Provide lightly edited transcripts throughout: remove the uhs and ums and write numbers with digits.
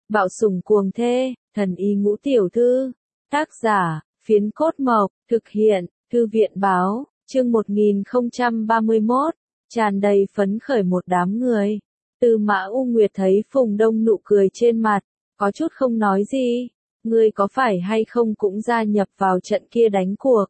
Bạo sủng cuồng thê, thần y ngũ tiểu thư. Tác giả, Phiến Cốt Mộc, thực hiện, Thư viện báo, chương 1031, tràn đầy phấn khởi một đám người. Tư Mã U Nguyệt thấy Phùng Đông nụ cười trên mặt, có chút không nói gì. Ngươi có phải hay không cũng gia nhập vào trận kia đánh cuộc?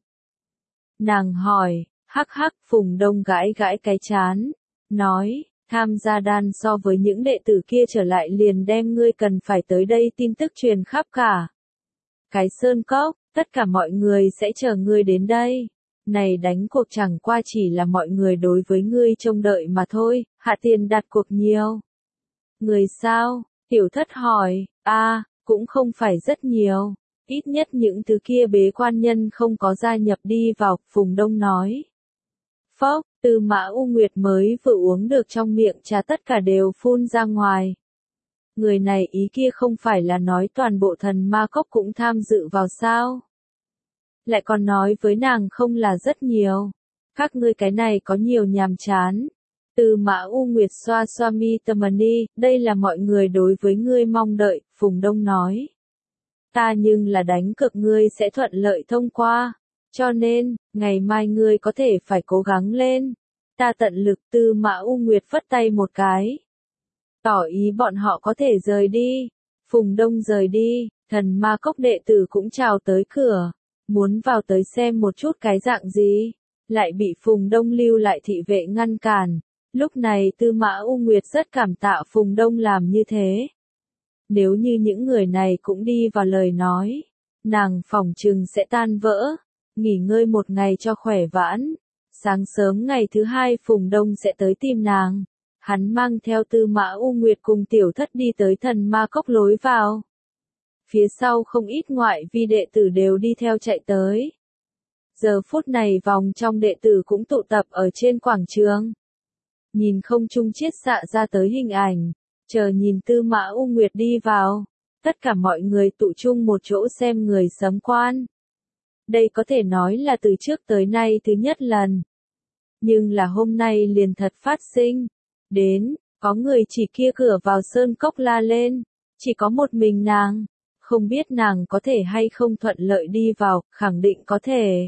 Nàng hỏi, hắc hắc. Phùng Đông gãi gãi cái chán, nói, tham gia đan so với những đệ tử kia trở lại liền đem ngươi cần phải tới đây tin tức truyền khắp cả cái sơn cốc, tất cả mọi người sẽ chờ ngươi đến đây. Này đánh cuộc chẳng qua chỉ là mọi người đối với ngươi trông đợi mà thôi, hạ tiền đặt cuộc nhiều. Người sao? Tiểu Thất hỏi, cũng không phải rất nhiều, ít nhất những thứ kia bế quan nhân không có gia nhập đi vào, Phùng Đông nói. Phốc, Tư Mã U Nguyệt mới vừa uống được trong miệng trà tất cả đều phun ra ngoài. Người này ý kia không phải là nói toàn bộ thần ma cốc cũng tham dự vào sao? Lại còn nói với nàng không là rất nhiều. Các ngươi cái này có nhiều nhàm chán. Tư Mã U Nguyệt xoa xoa mi Tamani, đây là mọi người đối với ngươi mong đợi, Phùng Đông nói. Ta nhưng là đánh cược ngươi sẽ thuận lợi thông qua. Cho nên, ngày mai ngươi có thể phải cố gắng lên. Ta tận lực. Tư Mã U Nguyệt phất tay một cái. Tỏ ý bọn họ có thể rời đi. Phùng Đông rời đi, thần ma cốc đệ tử cũng chào tới cửa. Muốn vào tới xem một chút cái dạng gì. Lại bị Phùng Đông lưu lại thị vệ ngăn cản. Lúc này Tư Mã U Nguyệt rất cảm tạ Phùng Đông làm như thế. Nếu như những người này cũng đi vào lời nói, nàng phỏng chừng sẽ tan vỡ. Nghỉ ngơi một ngày cho khỏe vãn. Sáng sớm ngày thứ hai Phùng Đông sẽ tới tìm nàng. Hắn mang theo Tư Mã U Nguyệt cùng Tiểu Thất đi tới thần ma cốc lối vào. Phía sau không ít ngoại vi đệ tử đều đi theo chạy tới. Giờ phút này vòng trong đệ tử cũng tụ tập ở trên quảng trường. Nhìn không trung chiết xạ ra tới hình ảnh, chờ nhìn Tư Mã U Nguyệt đi vào. Tất cả mọi người tụ chung một chỗ xem người sấm quan. Đây có thể nói là từ trước tới nay thứ nhất lần. Nhưng là hôm nay liền thật phát sinh. Đến, có người chỉ kia cửa vào sơn cốc la lên. Chỉ có một mình nàng. Không biết nàng có thể hay không thuận lợi đi vào, khẳng định có thể.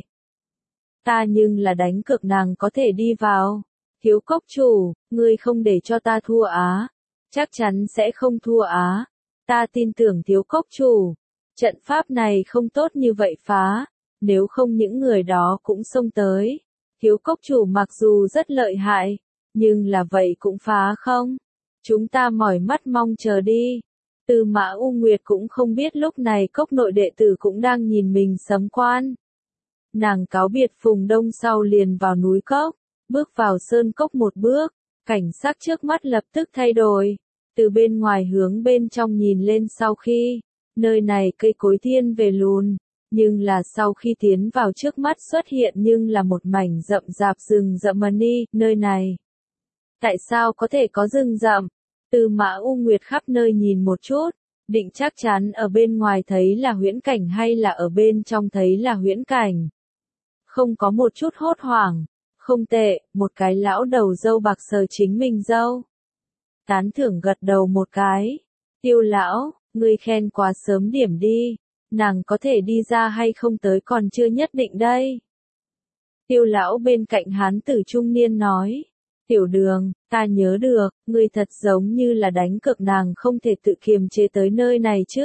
Ta nhưng là đánh cược nàng có thể đi vào. Thiếu cốc chủ, ngươi không để cho ta thua á. Chắc chắn sẽ không thua á. Ta tin tưởng thiếu cốc chủ. Trận pháp này không tốt như vậy phá. Nếu không những người đó cũng xông tới. Thiếu cốc chủ mặc dù rất lợi hại. Nhưng là vậy cũng phá không? Chúng ta mỏi mắt mong chờ đi. Tư Mã U Nguyệt cũng không biết lúc này cốc nội đệ tử cũng đang nhìn mình sấm quan. Nàng cáo biệt Phùng Đông sau liền vào núi cốc. Bước vào sơn cốc một bước. Cảnh sắc trước mắt lập tức thay đổi. Từ bên ngoài hướng bên trong nhìn lên sau khi. Nơi này cây cối thiên về lùn. Nhưng là sau khi tiến vào trước mắt xuất hiện nhưng là một mảnh rậm rạp rừng rậm mani, nơi này. Tại sao có thể có rừng rậm? Tư Mã U Nguyệt khắp nơi nhìn một chút, định chắc chắn ở bên ngoài thấy là huyễn cảnh hay là ở bên trong thấy là huyễn cảnh. Không có một chút hốt hoảng, không tệ, một cái lão đầu râu bạc sờ chính mình râu. Tán thưởng gật đầu một cái. Tiêu lão, ngươi khen quá sớm điểm đi, nàng có thể đi ra hay không tới còn chưa nhất định đây. Tiêu lão bên cạnh hán tử trung niên nói. Tiểu Đường, ta nhớ được, ngươi thật giống như là đánh cược nàng không thể tự kiềm chế tới nơi này chứ.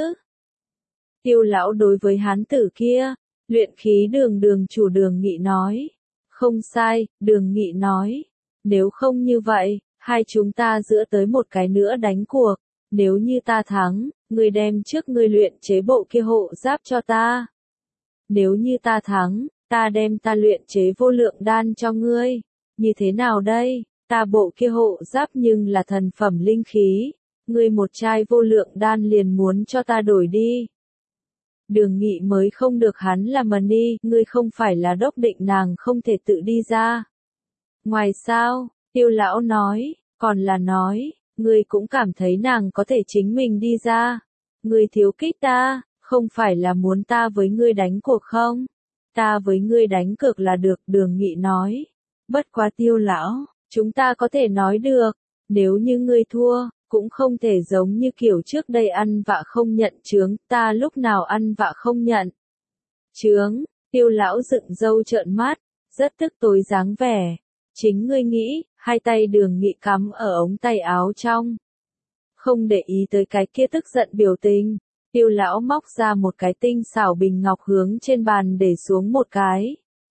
Tiêu lão đối với hán tử kia, luyện khí đường chủ Đường Nghị nói. Không sai, Đường Nghị nói. Nếu không như vậy, hai chúng ta giữa tới một cái nữa đánh cuộc. Nếu như ta thắng, ngươi đem trước ngươi luyện chế bộ kia hộ giáp cho ta. Nếu như ta thắng, ta đem ta luyện chế vô lượng đan cho ngươi. Như thế nào đây? Ta bộ kia hộ giáp nhưng là thần phẩm linh khí. Ngươi một chai vô lượng đan liền muốn cho ta đổi đi. Đường Nghị mới không được hắn làm mani, ngươi không phải là đốc định nàng không thể tự đi ra. Ngoài sao, Tiêu lão nói, còn là nói, ngươi cũng cảm thấy nàng có thể chính mình đi ra. Ngươi thiếu kích ta, không phải là muốn ta với ngươi đánh cuộc không? Ta với ngươi đánh cược là được, Đường Nghị nói. Bất quá Tiêu lão, chúng ta có thể nói được, nếu như ngươi thua, Cũng không thể giống như kiểu trước đây ăn vạ không nhận chướng, ta lúc nào ăn vạ không nhận chướng. Tiêu lão dựng râu trợn mắt, rất tức tối dáng vẻ. Chính ngươi nghĩ, hai tay Đường Nghị cắm ở ống tay áo trong. Không để ý tới cái kia tức giận biểu tình, Tiêu lão móc ra một cái tinh xảo bình ngọc hướng trên bàn để xuống một cái.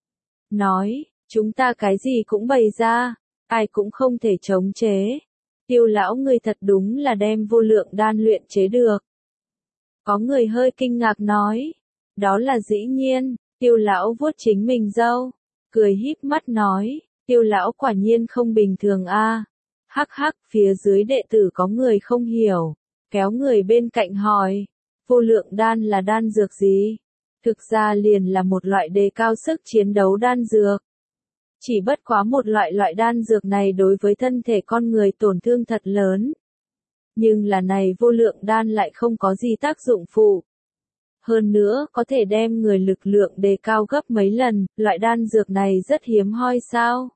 Nói, chúng ta cái gì cũng bày ra, ai cũng không thể chống chế. Tiêu lão ngươi thật đúng là đem vô lượng đan luyện chế được. Có người hơi kinh ngạc nói, đó là dĩ nhiên. Tiêu lão vuốt chính mình râu, cười híp mắt nói, Tiêu lão quả nhiên không bình thường a. Hắc hắc, phía dưới đệ tử có người không hiểu, kéo người bên cạnh hỏi, vô lượng đan là đan dược gì? Thực ra liền là một loại đề cao sức chiến đấu đan dược. Chỉ bất quá một loại đan dược này đối với thân thể con người tổn thương thật lớn. Nhưng là này vô lượng đan lại không có gì tác dụng phụ. Hơn nữa, có thể đem người lực lượng đề cao gấp mấy lần, loại đan dược này rất hiếm hoi sao?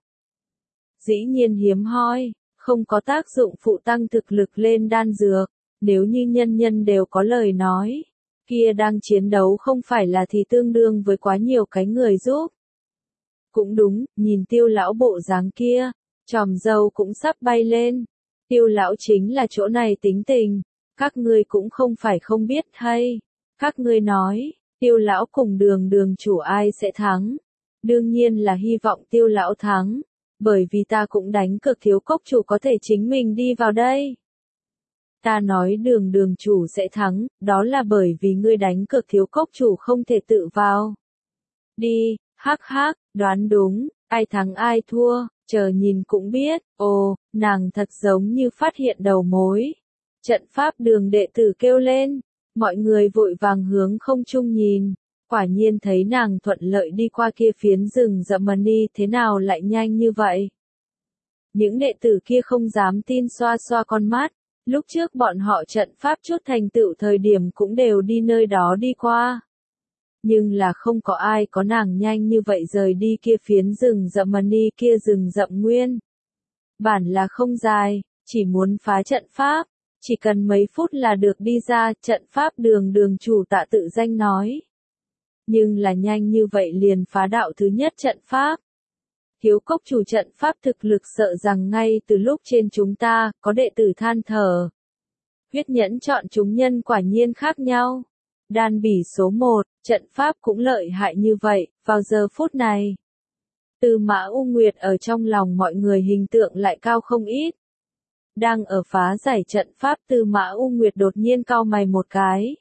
Dĩ nhiên hiếm hoi, không có tác dụng phụ tăng thực lực lên đan dược, nếu như nhân nhân đều có lời nói, kia đang chiến đấu không phải là thì tương đương với quá nhiều cái người giúp. Cũng đúng, nhìn Tiêu lão bộ dáng kia, chòm râu cũng sắp bay lên. Tiêu lão chính là chỗ này tính tình, các ngươi cũng không phải không biết hay. Các ngươi nói, Tiêu lão cùng Đường chủ ai sẽ thắng? Đương nhiên là hy vọng Tiêu lão thắng, bởi vì ta cũng đánh cược Thiếu Cốc chủ có thể chính mình đi vào đây. Ta nói Đường chủ sẽ thắng, đó là bởi vì ngươi đánh cược Thiếu Cốc chủ không thể tự vào. Đi, hắc hắc, đoán đúng, ai thắng ai thua, chờ nhìn cũng biết. Ồ, nàng thật giống như phát hiện đầu mối. Trận pháp Đường đệ tử kêu lên. Mọi người vội vàng hướng không trung nhìn, quả nhiên thấy nàng thuận lợi đi qua kia phiến rừng rậm mà đi, thế nào lại nhanh như vậy? Những đệ tử kia không dám tin, xoa xoa con mắt, lúc trước bọn họ trận pháp chút thành tựu thời điểm cũng đều đi nơi đó đi qua. Nhưng là không có ai có nàng nhanh như vậy rời đi kia phiến rừng rậm mà đi, kia rừng rậm nguyên. Bản là không dài, chỉ muốn phá trận pháp. Chỉ cần mấy phút là được đi ra, trận pháp Đường chủ Tạ tự danh nói. Nhưng là nhanh như vậy liền phá đạo thứ nhất trận pháp. Thiếu Cốc chủ trận pháp thực lực sợ rằng ngay từ lúc trên chúng ta, có đệ tử than thở. Huyết nhẫn chọn chúng nhân quả nhiên khác nhau. Đan bỉ số 1, trận pháp cũng lợi hại như vậy, vào giờ phút này. Tư Mã U Nguyệt ở trong lòng mọi người hình tượng lại cao không ít. Đang ở phá giải trận pháp, Tư Mã U Nguyệt đột nhiên cau mày một cái.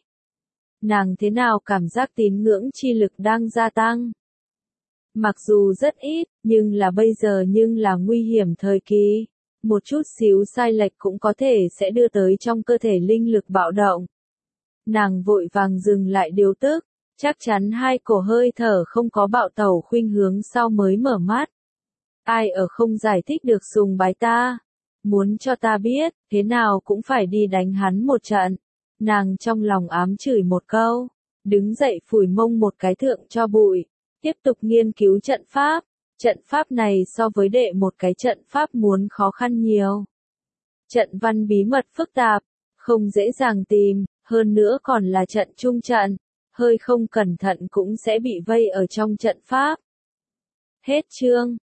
Nàng thế nào cảm giác tín ngưỡng chi lực đang gia tăng? Mặc dù rất ít, nhưng là bây giờ nhưng là nguy hiểm thời kỳ. Một chút xíu sai lệch cũng có thể sẽ đưa tới trong cơ thể linh lực bạo động. Nàng vội vàng dừng lại điều tức, chắc chắn hai cổ hơi thở không có bạo tẩu khuynh hướng sau mới mở mắt. Ai ở không giải thích được sùng bái ta? Muốn cho ta biết, thế nào cũng phải đi đánh hắn một trận. Nàng trong lòng ám chửi một câu, đứng dậy phủi mông một cái thượng cho bụi, tiếp tục nghiên cứu trận pháp. Trận pháp này so với đệ một cái trận pháp muốn khó khăn nhiều. Trận văn bí mật phức tạp, không dễ dàng tìm, hơn nữa còn là trận trung trận, hơi không cẩn thận cũng sẽ bị vây ở trong trận pháp. Hết chương.